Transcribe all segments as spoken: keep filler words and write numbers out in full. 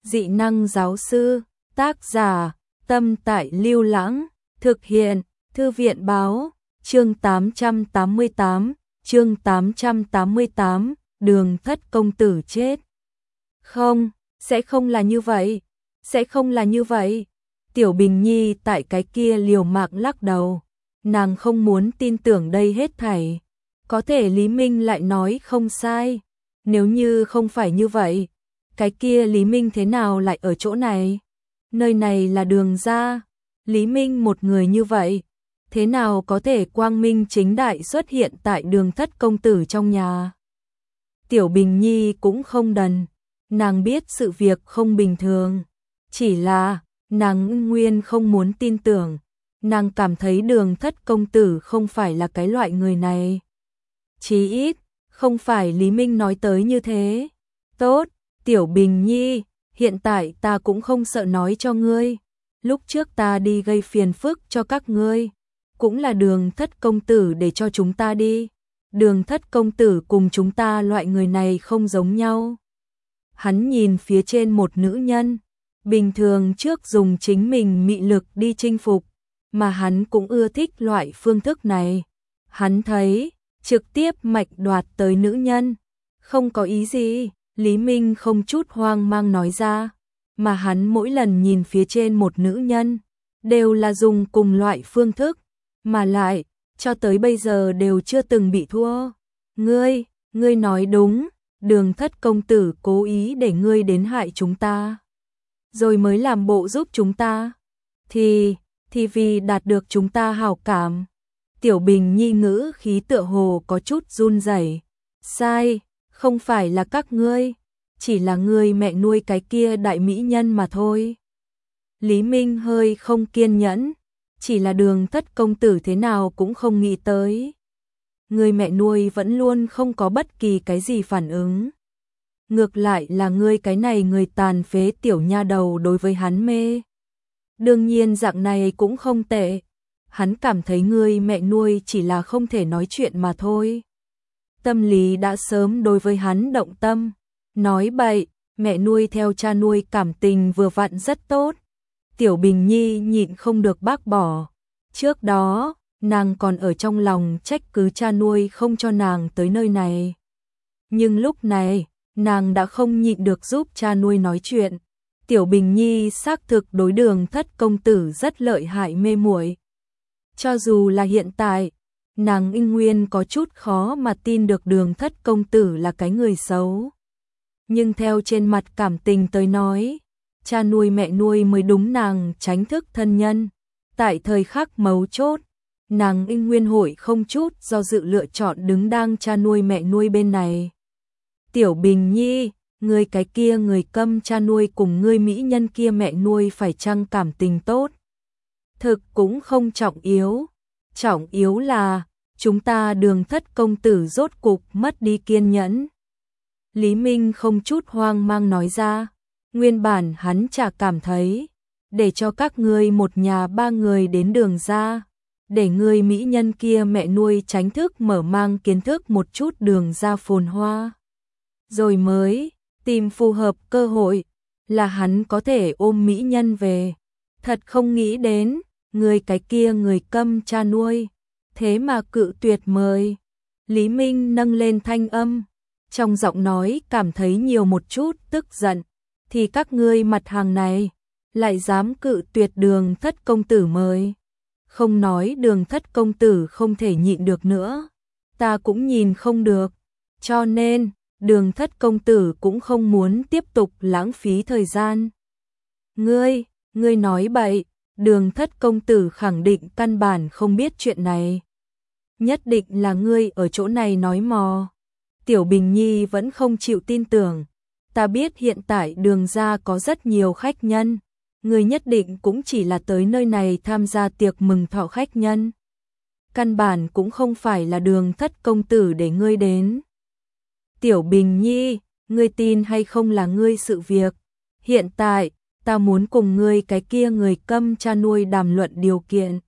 Dị năng giáo sư, tác giả, Tâm Tại Lưu Lãng, thực hiện, Thư viện báo, chương tám trăm tám mươi tám, chương tám trăm tám mươi tám, Đường Thất công tử chết. Không, sẽ không là như vậy, sẽ không là như vậy. Tiểu Bình Nhi tại cái kia liều mạng lắc đầu, nàng không muốn tin tưởng đây hết thảy. Có thể Lý Minh lại nói không sai, nếu như không phải như vậy, cái kia Lý Minh thế nào lại ở chỗ này? Nơi này là đường ra, Lý Minh một người như vậy, thế nào có thể quang minh chính đại xuất hiện tại Đường Thất công tử trong nhà? Tiểu Bình Nhi cũng không đần, nàng biết sự việc không bình thường, chỉ là nàng nguyên không muốn tin tưởng, nàng cảm thấy Đường Thất công tử không phải là cái loại người này. Chí ít, không phải Lý Minh nói tới như thế. Tốt, Tiểu Bình Nhi, hiện tại ta cũng không sợ nói cho ngươi. Lúc trước ta đi gây phiền phức cho các ngươi, cũng là Đường Thất công tử để cho chúng ta đi. Đường Thất công tử cùng chúng ta loại người này không giống nhau. Hắn nhìn phía trên một nữ nhân, bình thường trước dùng chính mình mị lực đi chinh phục, mà hắn cũng ưa thích loại phương thức này. Hắn thấy, trực tiếp mạch đoạt tới nữ nhân, không có ý gì, Lý Minh không chút hoang mang nói ra, mà hắn mỗi lần nhìn phía trên một nữ nhân, đều là dùng cùng loại phương thức, mà lại, cho tới bây giờ đều chưa từng bị thua. Ngươi, ngươi nói đúng, Đường Thất công tử cố ý để ngươi đến hại chúng ta, rồi mới làm bộ giúp chúng ta, thì, thì vì đạt được chúng ta hảo cảm. Tiểu Bình Nhi ngữ khí tựa hồ có chút run rẩy. Sai, không phải là các ngươi, chỉ là ngươi mẹ nuôi cái kia đại mỹ nhân mà thôi. Lý Minh hơi không kiên nhẫn, chỉ là Đường Thất công tử thế nào cũng không nghĩ tới. Người mẹ nuôi vẫn luôn không có bất kỳ cái gì phản ứng. Ngược lại là ngươi cái này người tàn phế tiểu nha đầu đối với hắn mê. Đương nhiên dạng này cũng không tệ. Hắn cảm thấy ngươi mẹ nuôi chỉ là không thể nói chuyện mà thôi. Tâm lý đã sớm đối với hắn động tâm. Nói bậy, mẹ nuôi theo cha nuôi cảm tình vừa vặn rất tốt. Tiểu Bình Nhi nhịn không được bác bỏ. Trước đó, nàng còn ở trong lòng trách cứ cha nuôi không cho nàng tới nơi này. Nhưng lúc này, nàng đã không nhịn được giúp cha nuôi nói chuyện. Tiểu Bình Nhi xác thực đối Đường Thất công tử rất lợi hại mê muội. Cho dù là hiện tại, nàng Inh Nguyên có chút khó mà tin được Đường Thất công tử là cái người xấu. Nhưng theo trên mặt cảm tình tới nói, cha nuôi mẹ nuôi mới đúng nàng tránh thức thân nhân. Tại thời khắc mấu chốt, nàng Inh Nguyên hội không chút do dự lựa chọn đứng đang cha nuôi mẹ nuôi bên này. Tiểu Bình Nhi, người cái kia người câm cha nuôi cùng ngươi mỹ nhân kia mẹ nuôi phải chăng cảm tình tốt? Thực cũng không trọng yếu, trọng yếu là chúng ta Đường Thất công tử rốt cục mất đi kiên nhẫn. Lý Minh không chút hoang mang nói ra, nguyên bản hắn chả cảm thấy, để cho các ngươi một nhà ba người đến Đường ra, để ngươi mỹ nhân kia mẹ nuôi tránh thức mở mang kiến thức một chút Đường ra phồn hoa. Rồi mới tìm phù hợp cơ hội, là hắn có thể ôm mỹ nhân về. Thật không nghĩ đến, người cái kia người câm cha nuôi, thế mà cự tuyệt mời. Lý Minh nâng lên thanh âm, trong giọng nói cảm thấy nhiều một chút tức giận. Thì các ngươi mặt hàng này, lại dám cự tuyệt Đường Thất công tử mời. Không nói Đường Thất công tử không thể nhịn được nữa, ta cũng nhìn không được. Cho nên, Đường Thất công tử cũng không muốn tiếp tục lãng phí thời gian. Ngươi, ngươi nói bậy, Đường Thất công tử khẳng định căn bản không biết chuyện này. Nhất định là ngươi ở chỗ này nói mò. Tiểu Bình Nhi vẫn không chịu tin tưởng. Ta biết hiện tại Đường ra có rất nhiều khách nhân. Ngươi nhất định cũng chỉ là tới nơi này tham gia tiệc mừng thọ khách nhân. Căn bản cũng không phải là Đường Thất công tử để ngươi đến. Tiểu Bình Nhi, ngươi tin hay không là ngươi sự việc. Hiện tại, ta muốn cùng ngươi cái kia người câm cha nuôi đàm luận điều kiện.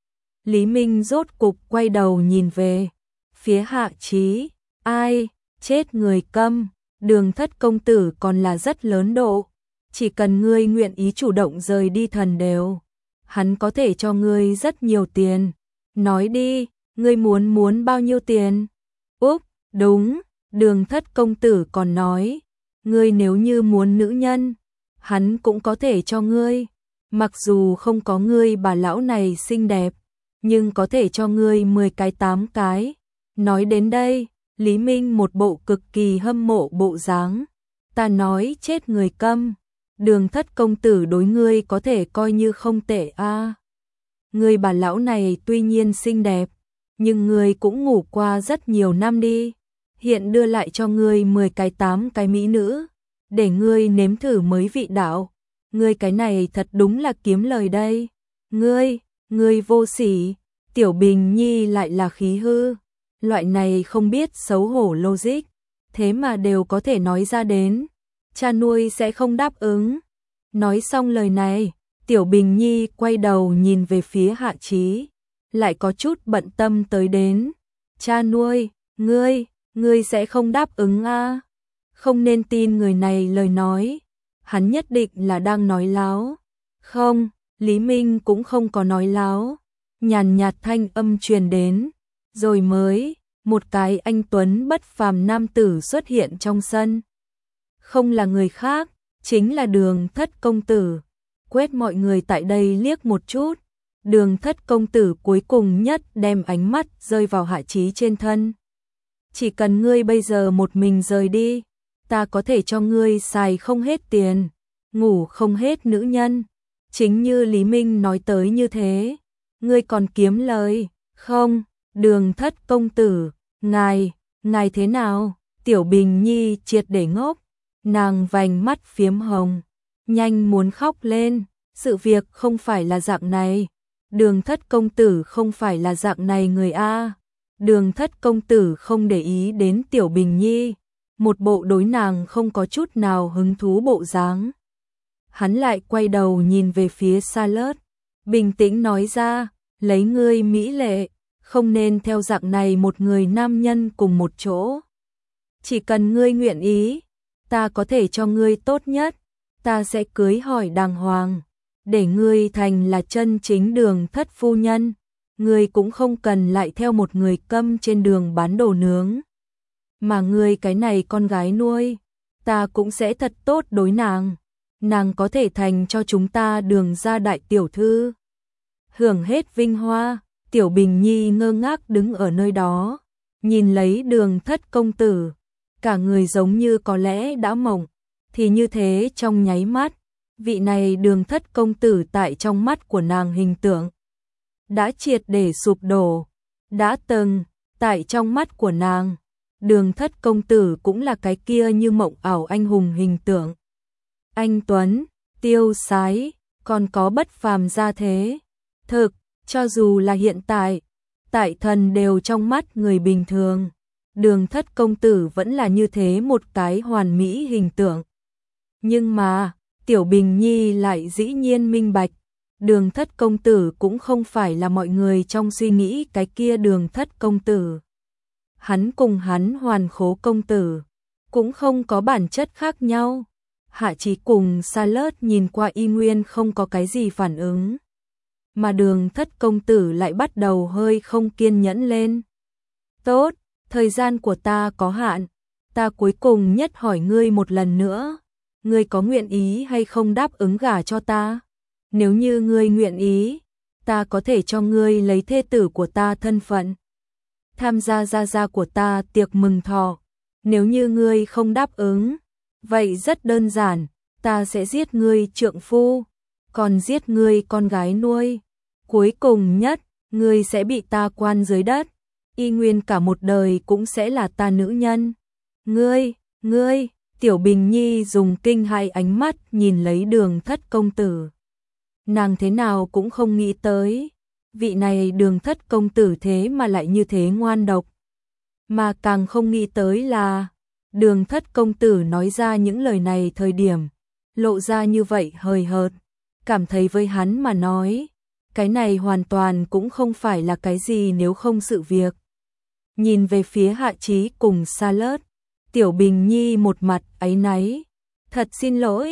Lý Minh rốt cục quay đầu nhìn về phía Hạ Chí. Ai, chết người câm, Đường Thất công tử còn là rất lớn độ. chỉ cần ngươi nguyện ý chủ động rời đi thần đều, hắn có thể cho ngươi rất nhiều tiền. Nói đi, ngươi muốn muốn bao nhiêu tiền? Úp, đúng, Đường Thất công tử còn nói, ngươi nếu như muốn nữ nhân, hắn cũng có thể cho ngươi. Mặc dù không có ngươi bà lão này xinh đẹp, nhưng có thể cho ngươi mười cái tám cái. Nói đến đây, Lý Minh một bộ cực kỳ hâm mộ bộ dáng. Ta nói chết người câm, Đường Thất công tử đối ngươi có thể coi như không tệ a. À. Ngươi bà lão này tuy nhiên xinh đẹp, nhưng ngươi cũng ngủ qua rất nhiều năm đi. Hiện đưa lại cho ngươi mười cái tám cái mỹ nữ, để ngươi nếm thử mới vị đạo. Ngươi cái này thật đúng là kiếm lời đây. Ngươi, ngươi vô sỉ, Tiểu Bình Nhi lại là khí hư. Loại này không biết xấu hổ logic, thế mà đều có thể nói ra đến. Cha nuôi sẽ không đáp ứng. Nói xong lời này, Tiểu Bình Nhi quay đầu nhìn về phía Hạ Chí, lại có chút bận tâm tới đến. Cha nuôi, ngươi, ngươi sẽ không đáp ứng a? Không nên tin người này lời nói, hắn nhất định là đang nói láo. Không, Lý Minh cũng không có nói láo. Nhàn nhạt thanh âm truyền đến, rồi mới một cái anh tuấn bất phàm nam tử xuất hiện trong sân. Không là người khác, chính là Đường Thất công tử. Quét mọi người tại đây liếc một chút, Đường Thất công tử cuối cùng nhất đem ánh mắt rơi vào Hạ Chí trên thân. Chỉ cần ngươi bây giờ một mình rời đi, ta có thể cho ngươi xài không hết tiền, ngủ không hết nữ nhân. Chính như Lý Minh nói tới như thế, ngươi còn kiếm lời, không? Đường Thất công tử, ngài, ngài thế nào? Tiểu Bình Nhi triệt để ngốc, nàng vành mắt phiếm hồng, nhanh muốn khóc lên. Sự việc không phải là dạng này, Đường Thất công tử không phải là dạng này người a. Đường Thất công tử không để ý đến Tiểu Bình Nhi, một bộ đối nàng không có chút nào hứng thú bộ dáng. Hắn lại quay đầu nhìn về phía Charlotte, bình tĩnh nói ra, lấy ngươi mỹ lệ, không nên theo dạng này một người nam nhân cùng một chỗ. Chỉ cần ngươi nguyện ý, ta có thể cho ngươi tốt nhất, ta sẽ cưới hỏi đàng hoàng, để ngươi thành là chân chính Đường Thất phu nhân. Ngươi cũng không cần lại theo một người câm trên đường bán đồ nướng. Mà ngươi cái này con gái nuôi, ta cũng sẽ thật tốt đối nàng. Nàng có thể thành cho chúng ta Đường gia đại tiểu thư, hưởng hết vinh hoa. Tiểu Bình Nhi ngơ ngác đứng ở nơi đó, nhìn lấy Đường Thất công tử, cả người giống như có lẽ đã mộng. Thì như thế trong nháy mắt, vị này Đường Thất công tử tại trong mắt của nàng hình tượng đã triệt để sụp đổ. Đã từng, tại trong mắt của nàng, Đường Thất công tử cũng là cái kia như mộng ảo anh hùng hình tượng. Anh tuấn, tiêu sái, còn có bất phàm gia thế. Thực, cho dù là hiện tại, tại thần đều trong mắt người bình thường, Đường Thất công tử vẫn là như thế một cái hoàn mỹ hình tượng. Nhưng mà, Tiểu Bình Nhi lại dĩ nhiên minh bạch, Đường Thất công tử cũng không phải là mọi người trong suy nghĩ cái kia Đường Thất công tử. Hắn cùng hắn Hoàn Khố công tử cũng không có bản chất khác nhau. Hạ Chí cùng Charlotte nhìn qua y nguyên không có cái gì phản ứng, mà Đường Thất công tử lại bắt đầu hơi không kiên nhẫn lên. Tốt, thời gian của ta có hạn, ta cuối cùng nhất hỏi ngươi một lần nữa, ngươi có nguyện ý hay không đáp ứng gả cho ta? Nếu như ngươi nguyện ý, ta có thể cho ngươi lấy thê tử của ta thân phận, tham gia gia gia của ta tiệc mừng thọ. Nếu như ngươi không đáp ứng, vậy rất đơn giản, ta sẽ giết ngươi trượng phu, còn giết ngươi con gái nuôi. Cuối cùng nhất, ngươi sẽ bị ta quan dưới đất, y nguyên cả một đời cũng sẽ là ta nữ nhân. Ngươi, ngươi, Tiểu Bình Nhi dùng kinh hãi ánh mắt nhìn lấy Đường Thất công tử. Nàng thế nào cũng không nghĩ tới, vị này Đường Thất công tử thế mà lại như thế ngoan độc. Mà càng không nghĩ tới là, Đường Thất công tử nói ra những lời này thời điểm, lộ ra như vậy hời hợt, cảm thấy với hắn mà nói, cái này hoàn toàn cũng không phải là cái gì nếu không sự việc. Nhìn về phía Hạ Chí cùng Charlotte, Tiểu Bình Nhi một mặt áy náy, thật xin lỗi,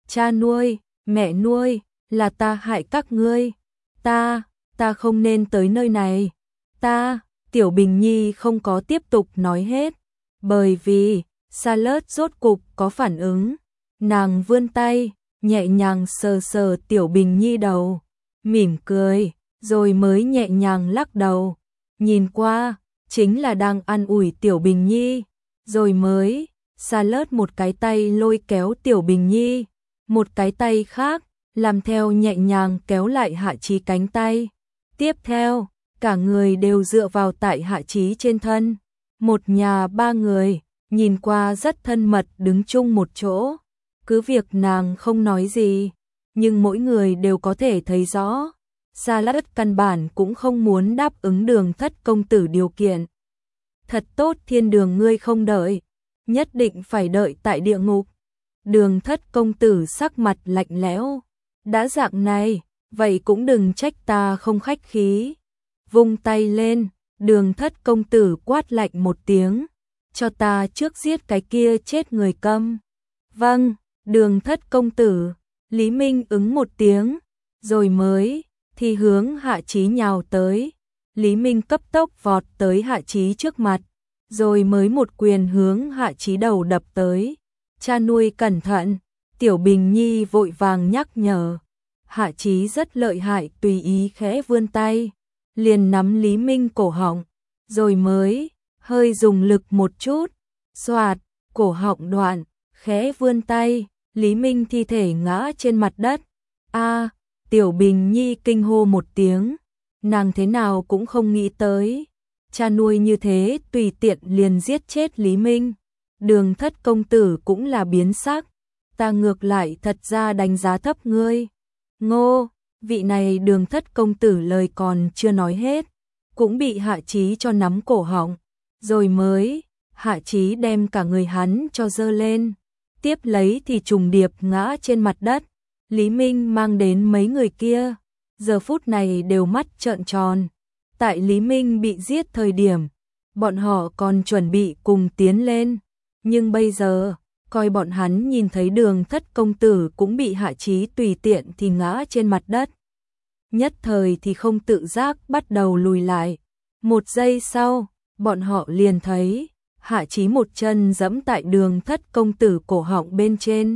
Cha nuôi, mẹ nuôi, là ta hại các ngươi. Ta, ta không nên tới nơi này. Ta, Tiểu Bình Nhi không có tiếp tục nói hết, bởi vì Charlotte rốt cục có phản ứng. Nàng vươn tay, nhẹ nhàng sờ sờ Tiểu Bình Nhi đầu, mỉm cười, rồi mới nhẹ nhàng lắc đầu. Nhìn qua, chính là đang an ủi Tiểu Bình Nhi, rồi mới Charlotte một cái tay lôi kéo Tiểu Bình Nhi, một cái tay khác làm theo nhẹ nhàng kéo lại Hạ Chí cánh tay. Tiếp theo, cả người đều dựa vào tại Hạ Chí trên thân. Một nhà ba người, nhìn qua rất thân mật đứng chung một chỗ. Cứ việc nàng không nói gì, nhưng mỗi người đều có thể thấy rõ. Charlotte căn bản cũng không muốn đáp ứng Đường Thất công tử điều kiện. Thật tốt, thiên đường ngươi không đợi, nhất định phải đợi tại địa ngục. Đường Thất công tử sắc mặt lạnh lẽo. Đã dạng này, vậy cũng đừng trách ta không khách khí. Vung tay lên, Đường Thất công tử quát lạnh một tiếng. Cho ta trước giết cái kia chết người câm. Vâng, Đường Thất công tử. Lý Minh ứng một tiếng, rồi mới thì hướng Hạ Chí nhào tới. Lý Minh cấp tốc vọt tới Hạ Chí trước mặt, rồi mới một quyền hướng Hạ Chí đầu đập tới. Cha nuôi cẩn thận, Tiểu Bình Nhi vội vàng nhắc nhở. Hạ Chí rất lợi hại, tùy ý khẽ vươn tay, liền nắm Lý Minh cổ họng, rồi mới hơi dùng lực một chút, xoạt, cổ họng đoạn, khẽ vươn tay, Lý Minh thi thể ngã trên mặt đất. A, Tiểu Bình Nhi kinh hô một tiếng, nàng thế nào cũng không nghĩ tới, cha nuôi như thế tùy tiện liền giết chết Lý Minh. Đường Thất công tử cũng là biến sắc, ta ngược lại thật ra đánh giá thấp ngươi. Ngô, vị này Đường Thất công tử lời còn chưa nói hết, cũng bị Hạ Chí cho nắm cổ họng, rồi mới Hạ Chí đem cả người hắn cho dơ lên, tiếp lấy thì trùng điệp ngã trên mặt đất. Lý Minh mang đến mấy người kia, giờ phút này đều mắt trợn tròn. Tại Lý Minh bị giết thời điểm, bọn họ còn chuẩn bị cùng tiến lên, nhưng bây giờ, coi bọn hắn nhìn thấy Đường Thất công tử cũng bị Hạ Chí tùy tiện thì ngã trên mặt đất. Nhất thời thì không tự giác bắt đầu lùi lại. Một giây sau, bọn họ liền thấy Hạ Chí một chân giẫm tại Đường Thất công tử cổ họng bên trên.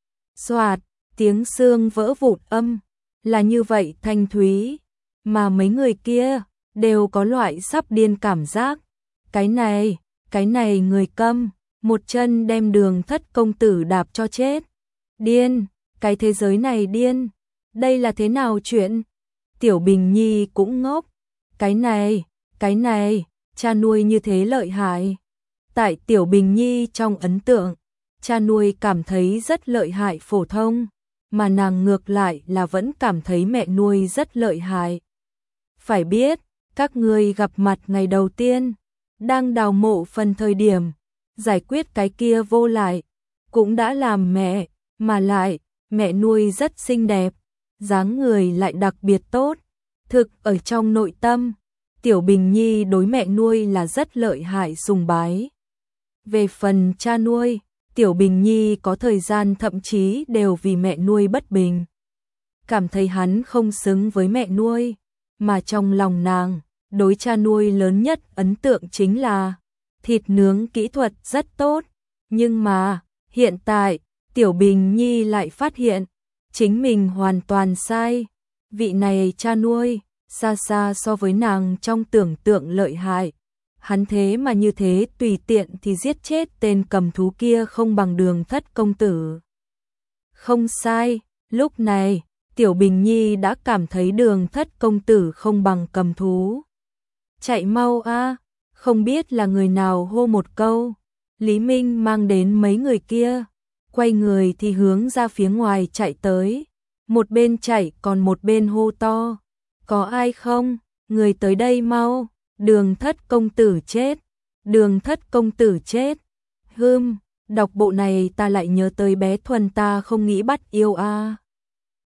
Xoạt, tiếng xương vỡ vụn âm, là như vậy thanh thúy, mà mấy người kia đều có loại sắp điên cảm giác. Cái này, cái này người câm, một chân đem Đường Thất công tử đạp cho chết. Điên, cái thế giới này điên, đây là thế nào chuyện? Tiểu Bình Nhi cũng ngốc, cái này, cái này, cha nuôi như thế lợi hại. Tại Tiểu Bình Nhi trong ấn tượng, cha nuôi cảm thấy rất lợi hại phổ thông, mà nàng ngược lại là vẫn cảm thấy mẹ nuôi rất lợi hại. Phải biết, các ngươi gặp mặt ngày đầu tiên, đang đào mộ phần thời điểm, giải quyết cái kia vô lại, cũng đã làm mẹ, mà lại, mẹ nuôi rất xinh đẹp, dáng người lại đặc biệt tốt. Thực ở trong nội tâm, Tiểu Bình Nhi đối mẹ nuôi là rất lợi hại sùng bái. Về phần cha nuôi, Tiểu Bình Nhi có thời gian thậm chí đều vì mẹ nuôi bất bình. Cảm thấy hắn không xứng với mẹ nuôi, mà trong lòng nàng, đối cha nuôi lớn nhất ấn tượng chính là thịt nướng kỹ thuật rất tốt. Nhưng mà, hiện tại, Tiểu Bình Nhi lại phát hiện, chính mình hoàn toàn sai. Vị này cha nuôi, xa xa so với nàng trong tưởng tượng lợi hại. Hắn thế mà như thế tùy tiện thì giết chết tên cầm thú kia không bằng Đường Thất công tử. Không sai, lúc này, Tiểu Bình Nhi đã cảm thấy Đường Thất công tử không bằng cầm thú. Chạy mau a, không biết là người nào hô một câu. Lý Minh mang đến mấy người kia, quay người thì hướng ra phía ngoài chạy tới. Một bên chạy còn một bên hô to. Có ai không? Người tới đây mau. Đường Thất công tử chết. Đường Thất công tử chết. Hừm, đọc bộ này ta lại nhớ tới bé Thuần ta không nghĩ bắt yêu a.